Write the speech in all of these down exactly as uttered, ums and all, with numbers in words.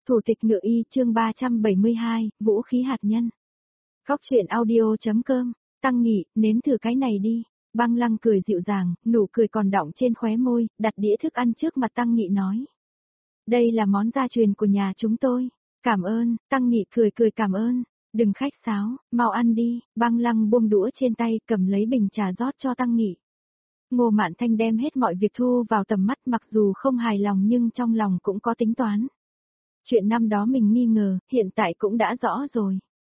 Thủ tịch Ngự Y chương ba trăm bảy mươi hai, vũ khí hạt nhân. Góc truyện audio.com, Tăng Nghị, nếm thử cái này đi. Băng Lăng cười dịu dàng, nụ cười còn đọng trên khóe môi, đặt đĩa thức ăn trước mặt Tăng Nghị nói. Đây là món gia truyền của nhà chúng tôi. Cảm ơn, Tăng Nghị cười cười cảm ơn. Đừng khách sáo, mau ăn đi. Băng Lăng buông đũa trên tay, cầm lấy bình trà rót cho Tăng Nghị. Ngô Mạn Thanh đem hết mọi việc thu vào tầm mắt, mặc dù không hài lòng nhưng trong lòng cũng có tính toán. Chuyện năm đó mình nghi ngờ, hiện tại cũng đã rõ rồi.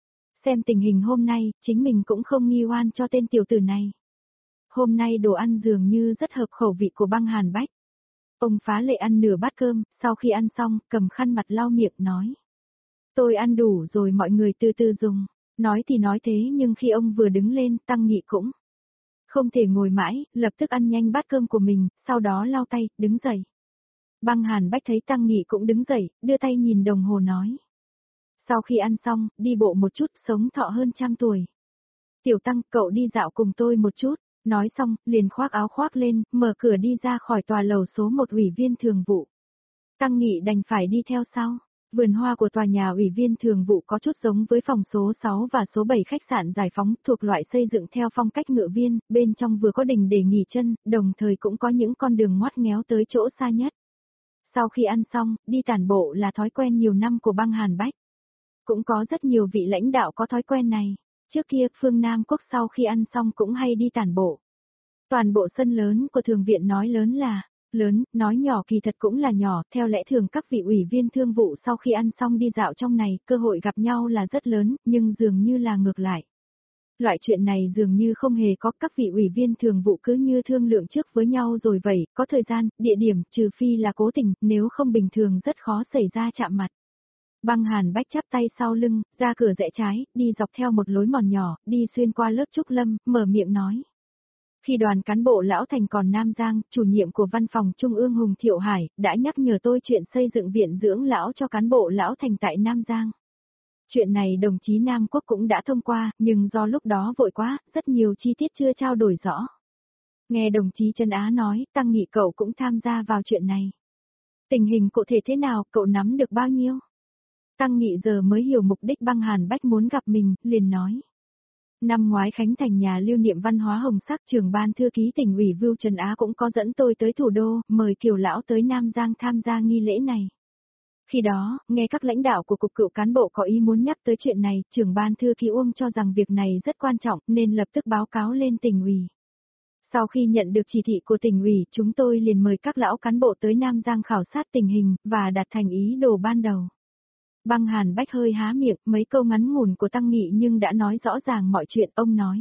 Xem tình hình hôm nay, chính mình cũng không nghi oan cho tên tiểu tử này. Hôm nay đồ ăn dường như rất hợp khẩu vị của Băng Hàn Bách. Ông phá lệ ăn nửa bát cơm, sau khi ăn xong, cầm khăn mặt lau miệng nói. Tôi ăn đủ rồi, mọi người từ từ dùng. Nói thì nói thế nhưng khi ông vừa đứng lên, Tăng Nghị cũng không thể ngồi mãi, lập tức ăn nhanh bát cơm của mình, sau đó lau tay, đứng dậy. Băng Hàn Bách thấy Tăng Nghị cũng đứng dậy, đưa tay nhìn đồng hồ nói. Sau khi ăn xong, đi bộ một chút, sống thọ hơn trăm tuổi. Tiểu Tăng, cậu đi dạo cùng tôi một chút. Nói xong, liền khoác áo khoác lên, mở cửa đi ra khỏi tòa lầu số một ủy viên thường vụ. Tăng Nghị đành phải đi theo sau. Vườn hoa của tòa nhà ủy viên thường vụ có chút giống với phòng số sáu và số bảy khách sạn Giải Phóng, thuộc loại xây dựng theo phong cách ngự viên, bên trong vừa có đình để nghỉ chân, đồng thời cũng có những con đường ngoắt ngéo tới chỗ xa nhất. Sau khi ăn xong, đi tản bộ là thói quen nhiều năm của Băng Hàn Bách. Cũng có rất nhiều vị lãnh đạo có thói quen này. Trước kia, Phương Nam Quốc sau khi ăn xong cũng hay đi tản bộ. Toàn bộ sân lớn của thường viện nói lớn là lớn, nói nhỏ kỳ thật cũng là nhỏ, theo lẽ thường các vị ủy viên thương vụ sau khi ăn xong đi dạo trong này, cơ hội gặp nhau là rất lớn, nhưng dường như là ngược lại. Loại chuyện này dường như không hề có, các vị ủy viên thường vụ cứ như thương lượng trước với nhau rồi vậy, có thời gian, địa điểm, trừ phi là cố tình, nếu không bình thường rất khó xảy ra chạm mặt. Băng Hàn Bách chắp tay sau lưng, ra cửa rẽ trái, đi dọc theo một lối mòn nhỏ, đi xuyên qua lớp trúc lâm, mở miệng nói. Khi đoàn cán bộ Lão Thành còn Nam Giang, chủ nhiệm của văn phòng Trung ương Hùng Thiệu Hải, đã nhắc nhở tôi chuyện xây dựng viện dưỡng lão cho cán bộ Lão Thành tại Nam Giang. Chuyện này đồng chí Nam Quốc cũng đã thông qua, nhưng do lúc đó vội quá, rất nhiều chi tiết chưa trao đổi rõ. Nghe đồng chí Trần Á nói, Tăng Nghị cậu cũng tham gia vào chuyện này. Tình hình cụ thể thế nào, cậu nắm được bao nhiêu? Tăng Nghị giờ mới hiểu mục đích Băng Hàn Bách muốn gặp mình, liền nói. Năm ngoái khánh thành nhà lưu niệm văn hóa Hồng Sắc, trưởng ban thư ký tỉnh ủy Vưu Trần Á cũng có dẫn tôi tới thủ đô, mời Kiều Lão tới Nam Giang tham gia nghi lễ này. Khi đó, nghe các lãnh đạo của cục cựu cán bộ có ý muốn nhắc tới chuyện này, trưởng ban thư ký Uông cho rằng việc này rất quan trọng nên lập tức báo cáo lên tỉnh ủy. Sau khi nhận được chỉ thị của tỉnh ủy, chúng tôi liền mời các lão cán bộ tới Nam Giang khảo sát tình hình và đạt thành ý đồ ban đầu. Băng Hàn Bách hơi há miệng, mấy câu ngắn ngủn của Tăng Nghị nhưng đã nói rõ ràng mọi chuyện, ông nói.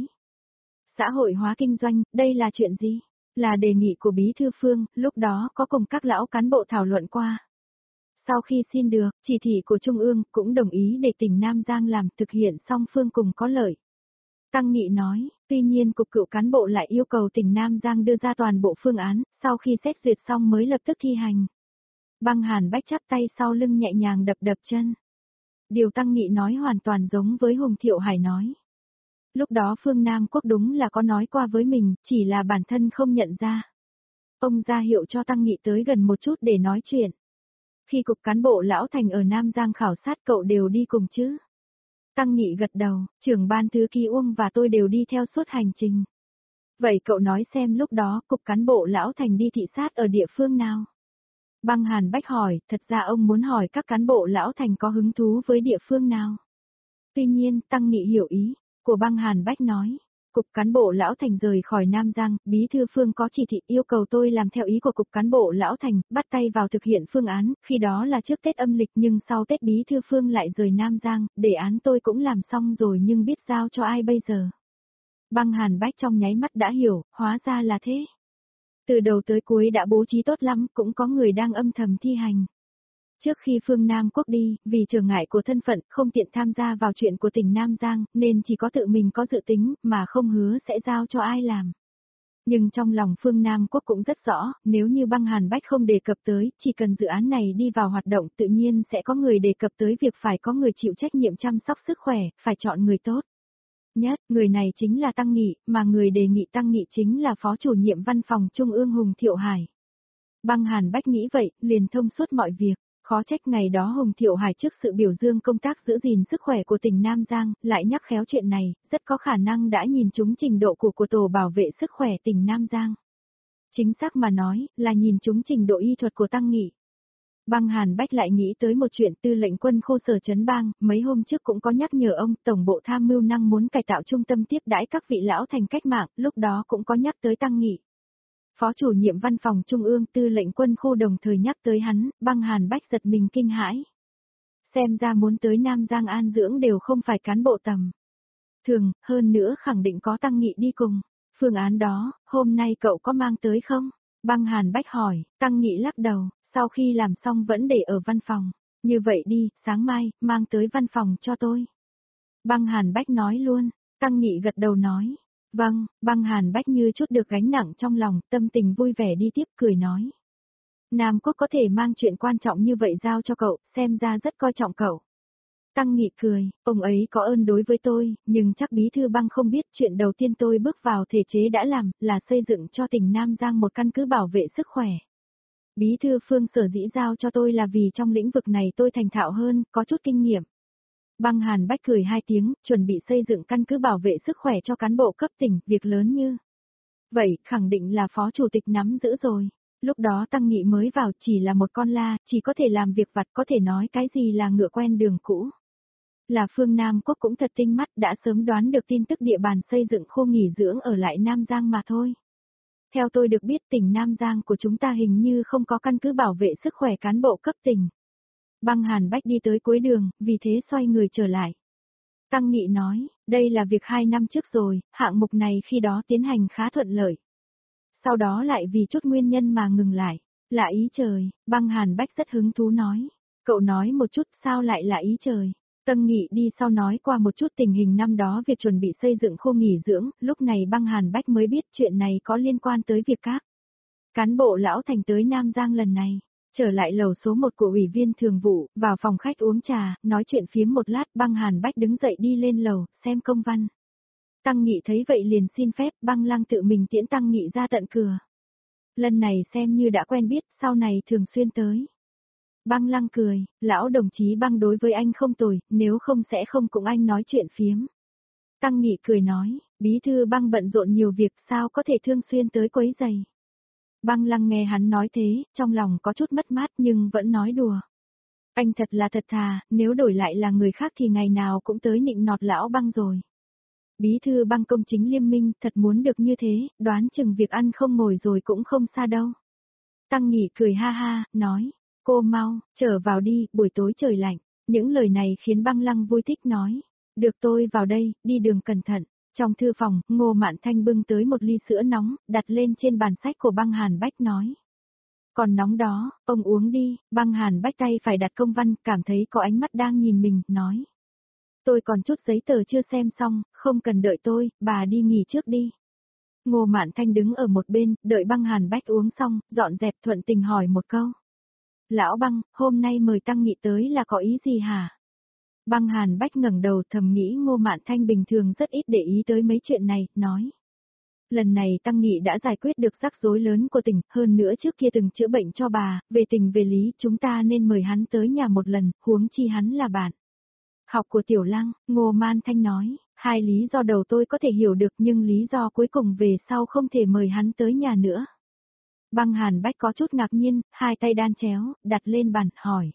Xã hội hóa kinh doanh, đây là chuyện gì? Là đề nghị của Bí Thư Phương, lúc đó có cùng các lão cán bộ thảo luận qua. Sau khi xin được, chỉ thị của Trung ương cũng đồng ý để tỉnh Nam Giang làm, thực hiện song phương cùng có lợi. Tăng Nghị nói, tuy nhiên cục cựu cán bộ lại yêu cầu tỉnh Nam Giang đưa ra toàn bộ phương án, sau khi xét duyệt xong mới lập tức thi hành. Băng Hàn Bách chắp tay sau lưng nhẹ nhàng đập đập chân. Điều Tăng Nghị nói hoàn toàn giống với Hùng Thiệu Hải nói. Lúc đó Phương Nam Quốc đúng là có nói qua với mình, chỉ là bản thân không nhận ra. Ông ra hiệu cho Tăng Nghị tới gần một chút để nói chuyện. Khi cục cán bộ Lão Thành ở Nam Giang khảo sát cậu đều đi cùng chứ? Tăng Nghị gật đầu, trưởng ban thư ký Uông và tôi đều đi theo suốt hành trình. Vậy cậu nói xem lúc đó cục cán bộ Lão Thành đi thị sát ở địa phương nào? Băng Hàn Bách hỏi, thật ra ông muốn hỏi các cán bộ Lão Thành có hứng thú với địa phương nào. Tuy nhiên, Tăng Nghị hiểu ý của Băng Hàn Bách nói. Cục cán bộ Lão Thành rời khỏi Nam Giang, Bí Thư Phương có chỉ thị yêu cầu tôi làm theo ý của cục cán bộ Lão Thành, bắt tay vào thực hiện phương án, khi đó là trước Tết âm lịch nhưng sau Tết Bí Thư Phương lại rời Nam Giang, đề án tôi cũng làm xong rồi nhưng biết giao cho ai bây giờ. Băng Hàn Bách trong nháy mắt đã hiểu, hóa ra là thế. Từ đầu tới cuối đã bố trí tốt lắm, cũng có người đang âm thầm thi hành. Trước khi Phương Nam Quốc đi, vì trở ngại của thân phận, không tiện tham gia vào chuyện của tỉnh Nam Giang, nên chỉ có tự mình có dự tính, mà không hứa sẽ giao cho ai làm. Nhưng trong lòng Phương Nam Quốc cũng rất rõ, nếu như Băng Hàn Bách không đề cập tới, chỉ cần dự án này đi vào hoạt động tự nhiên sẽ có người đề cập tới việc phải có người chịu trách nhiệm chăm sóc sức khỏe, phải chọn người tốt. Nhất, người này chính là Tăng Nghị, mà người đề nghị Tăng Nghị chính là Phó chủ nhiệm văn phòng Trung ương Hùng Thiệu Hải. Băng Hàn Bách nghĩ vậy, liền thông suốt mọi việc. Khó trách ngày đó Hồng Thiệu Hải trước sự biểu dương công tác giữ gìn sức khỏe của tỉnh Nam Giang, lại nhắc khéo chuyện này, rất có khả năng đã nhìn trúng trình độ của của tổ bảo vệ sức khỏe tỉnh Nam Giang. Chính xác mà nói, là nhìn trúng trình độ y thuật của Tăng Nghị. Băng Hàn Bách lại nghĩ tới một chuyện tư lệnh quân khu sở trấn bang, mấy hôm trước cũng có nhắc nhở ông, tổng bộ tham mưu năng muốn cải tạo trung tâm tiếp đãi các vị lão thành cách mạng, lúc đó cũng có nhắc tới Tăng Nghị. Phó chủ nhiệm văn phòng trung ương tư lệnh quân khu đồng thời nhắc tới hắn, Băng Hàn Bách giật mình kinh hãi. Xem ra muốn tới Nam Giang an dưỡng đều không phải cán bộ tầm thường, hơn nữa khẳng định có Tăng Nghị đi cùng. Phương án đó, hôm nay cậu có mang tới không? Băng Hàn Bách hỏi, Tăng Nghị lắc đầu, sau khi làm xong vẫn để ở văn phòng. Như vậy đi, sáng mai, mang tới văn phòng cho tôi. Băng Hàn Bách nói luôn, Tăng Nghị gật đầu nói. Vâng, Băng Hàn Bách như chút được gánh nặng trong lòng, tâm tình vui vẻ đi tiếp cười nói. Nam Quốc có thể mang chuyện quan trọng như vậy giao cho cậu, xem ra rất coi trọng cậu. Tăng Nghị cười, ông ấy có ơn đối với tôi, nhưng chắc bí thư Băng không biết chuyện đầu tiên tôi bước vào thể chế đã làm, là xây dựng cho tỉnh Nam Giang một căn cứ bảo vệ sức khỏe. Bí thư Phương sở dĩ giao cho tôi là vì trong lĩnh vực này tôi thành thạo hơn, có chút kinh nghiệm. Băng Hàn Bách cười hai tiếng, chuẩn bị xây dựng căn cứ bảo vệ sức khỏe cho cán bộ cấp tỉnh, việc lớn như. Vậy, khẳng định là phó chủ tịch nắm giữ rồi. Lúc đó Tăng Nghị mới vào chỉ là một con la, chỉ có thể làm việc vặt, có thể nói cái gì là ngựa quen đường cũ. Là phương Nam Quốc cũng thật tinh mắt, đã sớm đoán được tin tức địa bàn xây dựng khu nghỉ dưỡng ở lại Nam Giang mà thôi. Theo tôi được biết tỉnh Nam Giang của chúng ta hình như không có căn cứ bảo vệ sức khỏe cán bộ cấp tỉnh. Băng Hàn Bách đi tới cuối đường, vì thế xoay người trở lại. Tăng Nghị nói, đây là việc hai năm trước rồi, hạng mục này khi đó tiến hành khá thuận lợi. Sau đó lại vì chút nguyên nhân mà ngừng lại. Là ý trời, Băng Hàn Bách rất hứng thú nói. Cậu nói một chút sao lại là ý trời. Tăng Nghị đi sau nói qua một chút tình hình năm đó việc chuẩn bị xây dựng khu nghỉ dưỡng, lúc này Băng Hàn Bách mới biết chuyện này có liên quan tới việc các cán bộ lão thành tới Nam Giang lần này. Trở lại lầu số một của ủy viên thường vụ, vào phòng khách uống trà, nói chuyện phiếm một lát, Băng Hàn Bách đứng dậy đi lên lầu, xem công văn. Tăng Nghị thấy vậy liền xin phép, Băng Lăng tự mình tiễn Tăng Nghị ra tận cửa. Lần này xem như đã quen biết, sau này thường xuyên tới. Băng Lăng cười, lão đồng chí Băng đối với anh không tồi, nếu không sẽ không cùng anh nói chuyện phiếm. Tăng Nghị cười nói, bí thư Băng bận rộn nhiều việc sao có thể thường xuyên tới quấy giày. Băng Lăng nghe hắn nói thế, trong lòng có chút mất mát nhưng vẫn nói đùa. Anh thật là thật thà, nếu đổi lại là người khác thì ngày nào cũng tới nịnh nọt lão Băng rồi. Bí thư Băng công chính liêm minh, thật muốn được như thế, đoán chừng việc ăn không ngồi rồi cũng không xa đâu. Tăng Nghị cười ha ha, nói, cô mau, trở vào đi, buổi tối trời lạnh. Những lời này khiến Băng Lăng vui thích nói, được tôi vào đây, đi đường cẩn thận. Trong thư phòng, Ngô Mạn Thanh bưng tới một ly sữa nóng, đặt lên trên bàn sách của Băng Hàn Bách nói. Còn nóng đó, ông uống đi, Băng Hàn Bách tay phải đặt công văn, cảm thấy có ánh mắt đang nhìn mình, nói. Tôi còn chút giấy tờ chưa xem xong, không cần đợi tôi, bà đi nghỉ trước đi. Ngô Mạn Thanh đứng ở một bên, đợi Băng Hàn Bách uống xong, dọn dẹp thuận tình hỏi một câu. Lão Băng, hôm nay mời Tăng Nghị tới là có ý gì hả? Băng Hàn Bách ngẩng đầu thầm nghĩ Ngô Mạn Thanh bình thường rất ít để ý tới mấy chuyện này, nói. Lần này Tăng Nghị đã giải quyết được rắc rối lớn của tỉnh, hơn nữa trước kia từng chữa bệnh cho bà, về tình về lý chúng ta nên mời hắn tới nhà một lần, huống chi hắn là bạn. Học của Tiểu Lăng, Ngô Mạn Thanh nói, hai lý do đầu tôi có thể hiểu được nhưng lý do cuối cùng về sau không thể mời hắn tới nhà nữa. Băng Hàn Bách có chút ngạc nhiên, hai tay đan chéo, đặt lên bàn, hỏi.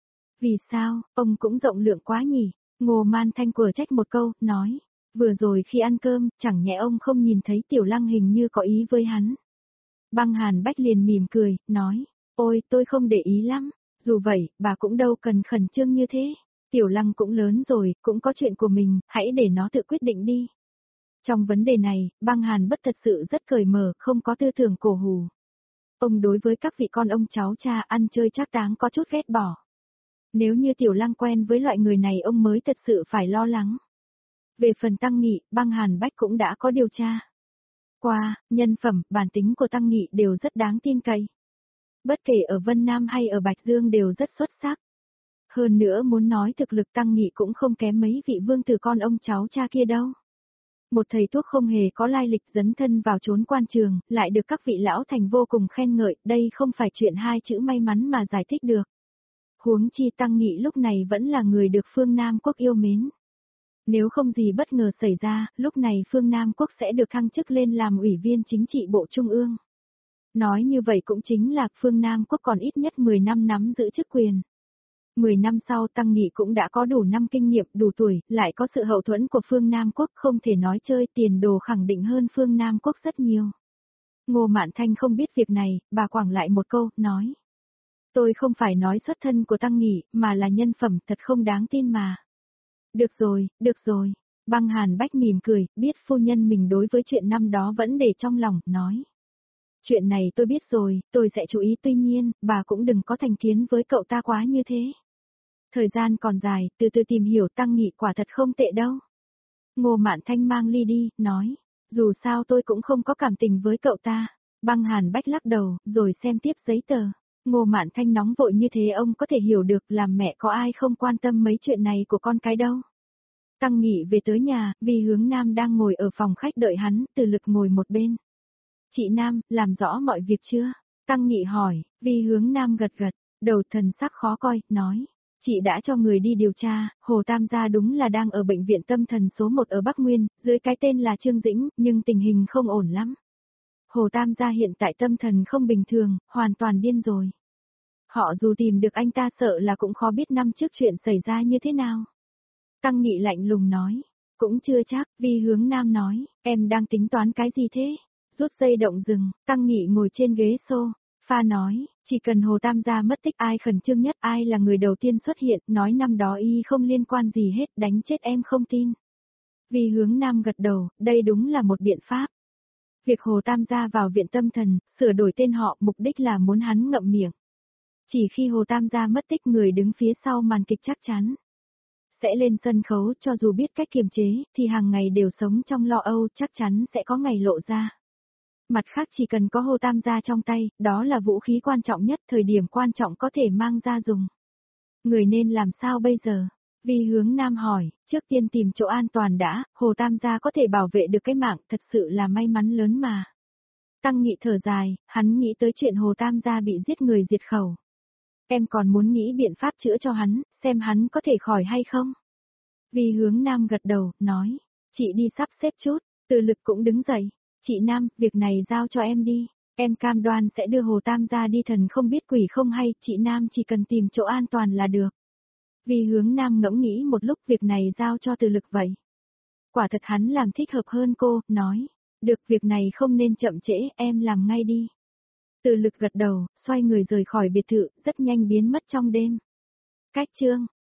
Vì sao, ông cũng rộng lượng quá nhỉ? Ngô Mạn Thanh quở trách một câu, nói. Vừa rồi khi ăn cơm, chẳng nhẽ ông không nhìn thấy Tiểu Lăng hình như có ý với hắn. Băng Hàn Bách liền mỉm cười, nói. Ôi, tôi không để ý lắm. Dù vậy, bà cũng đâu cần khẩn trương như thế. Tiểu Lăng cũng lớn rồi, cũng có chuyện của mình, hãy để nó tự quyết định đi. Trong vấn đề này, Băng Hàn Bất thật sự rất cởi mở, không có tư tưởng cổ hủ. Ông đối với các vị con ông cháu cha ăn chơi trác táng có chút ghét bỏ. Nếu như Tiểu Lăng quen với loại người này ông mới thật sự phải lo lắng. Về phần Tăng Nghị, Băng Hàn Bách cũng đã có điều tra qua, nhân phẩm, bản tính của Tăng Nghị đều rất đáng tin cậy. Bất kể ở Vân Nam hay ở Bạch Dương đều rất xuất sắc. Hơn nữa muốn nói thực lực Tăng Nghị cũng không kém mấy vị vương tử con ông cháu cha kia đâu. Một thầy thuốc không hề có lai lịch dấn thân vào chốn quan trường, lại được các vị lão thành vô cùng khen ngợi, đây không phải chuyện hai chữ may mắn mà giải thích được. Huống chi Tăng Nghị lúc này vẫn là người được phương Nam Quốc yêu mến. Nếu không gì bất ngờ xảy ra, lúc này phương Nam Quốc sẽ được thăng chức lên làm ủy viên chính trị bộ trung ương. Nói như vậy cũng chính là phương Nam Quốc còn ít nhất mười năm nắm giữ chức quyền. mười năm sau Tăng Nghị cũng đã có đủ năm kinh nghiệm, đủ tuổi, lại có sự hậu thuẫn của phương Nam Quốc, không thể nói chơi, tiền đồ khẳng định hơn phương Nam Quốc rất nhiều. Ngô Mạn Thanh không biết việc này, bà quẳng lại một câu, nói. Tôi không phải nói xuất thân của Tăng Nghị, mà là nhân phẩm thật không đáng tin mà. Được rồi, được rồi. Băng Hàn Bách mỉm cười, biết phu nhân mình đối với chuyện năm đó vẫn để trong lòng, nói. Chuyện này tôi biết rồi, tôi sẽ chú ý, tuy nhiên, bà cũng đừng có thành kiến với cậu ta quá như thế. Thời gian còn dài, từ từ tìm hiểu, Tăng Nghị quả thật không tệ đâu. Ngô Mạn Thanh mang ly đi, nói. Dù sao tôi cũng không có cảm tình với cậu ta. Băng Hàn Bách lắc đầu, rồi xem tiếp giấy tờ. Ngô Mạn Thanh nóng vội như thế ông có thể hiểu được, làm mẹ có ai không quan tâm mấy chuyện này của con cái đâu. Tăng Nghị về tới nhà, Vi Hướng Nam đang ngồi ở phòng khách đợi hắn, Từ Lực ngồi một bên. Chị Nam, làm rõ mọi việc chưa? Tăng Nghị hỏi, Vi Hướng Nam gật gật, đầu thần sắc khó coi, nói. Chị đã cho người đi điều tra, Hồ Tam gia đúng là đang ở bệnh viện tâm thần số một ở Bắc Nguyên, dưới cái tên là Trương Dĩnh, nhưng tình hình không ổn lắm. Hồ Tam gia hiện tại tâm thần không bình thường, hoàn toàn điên rồi. Họ dù tìm được anh ta sợ là cũng khó biết năm trước chuyện xảy ra như thế nào. Tăng Nghị lạnh lùng nói, cũng chưa chắc, Vi Hướng Nam nói, em đang tính toán cái gì thế? Rút dây động rừng, Tăng Nghị ngồi trên ghế xô, pha nói, chỉ cần Hồ Tam gia mất tích ai khẩn trương nhất, ai là người đầu tiên xuất hiện, nói năm đó y không liên quan gì hết, đánh chết em không tin. Vi Hướng Nam gật đầu, đây đúng là một biện pháp. Việc Hồ Tam gia vào viện tâm thần, sửa đổi tên họ, mục đích là muốn hắn ngậm miệng. Chỉ khi Hồ Tam gia mất tích, người đứng phía sau màn kịch chắc chắn sẽ lên sân khấu, cho dù biết cách kiềm chế, thì hàng ngày đều sống trong lo âu, chắc chắn sẽ có ngày lộ ra. Mặt khác chỉ cần có Hồ Tam gia trong tay, đó là vũ khí quan trọng nhất, thời điểm quan trọng có thể mang ra dùng. Người nên làm sao bây giờ? Vi Hướng Nam hỏi, trước tiên tìm chỗ an toàn đã, Hồ Tam gia có thể bảo vệ được cái mạng, thật sự là may mắn lớn mà. Tăng Nghị thở dài, hắn nghĩ tới chuyện Hồ Tam gia bị giết người diệt khẩu. Em còn muốn nghĩ biện pháp chữa cho hắn, xem hắn có thể khỏi hay không? Vi Hướng Nam gật đầu, nói, chị đi sắp xếp chút, Từ Lực cũng đứng dậy. Chị Nam, việc này giao cho em đi, em cam đoan sẽ đưa Hồ Tam gia đi thần không biết quỷ không hay, chị Nam chỉ cần tìm chỗ an toàn là được. Vi Hướng Nam ngẫm nghĩ một lúc, việc này giao cho Từ Lực vậy. Quả thật hắn làm thích hợp hơn cô, nói, được, việc này không nên chậm trễ, em làm ngay đi. Từ Lực gật đầu, xoay người rời khỏi biệt thự, rất nhanh biến mất trong đêm. Cách chương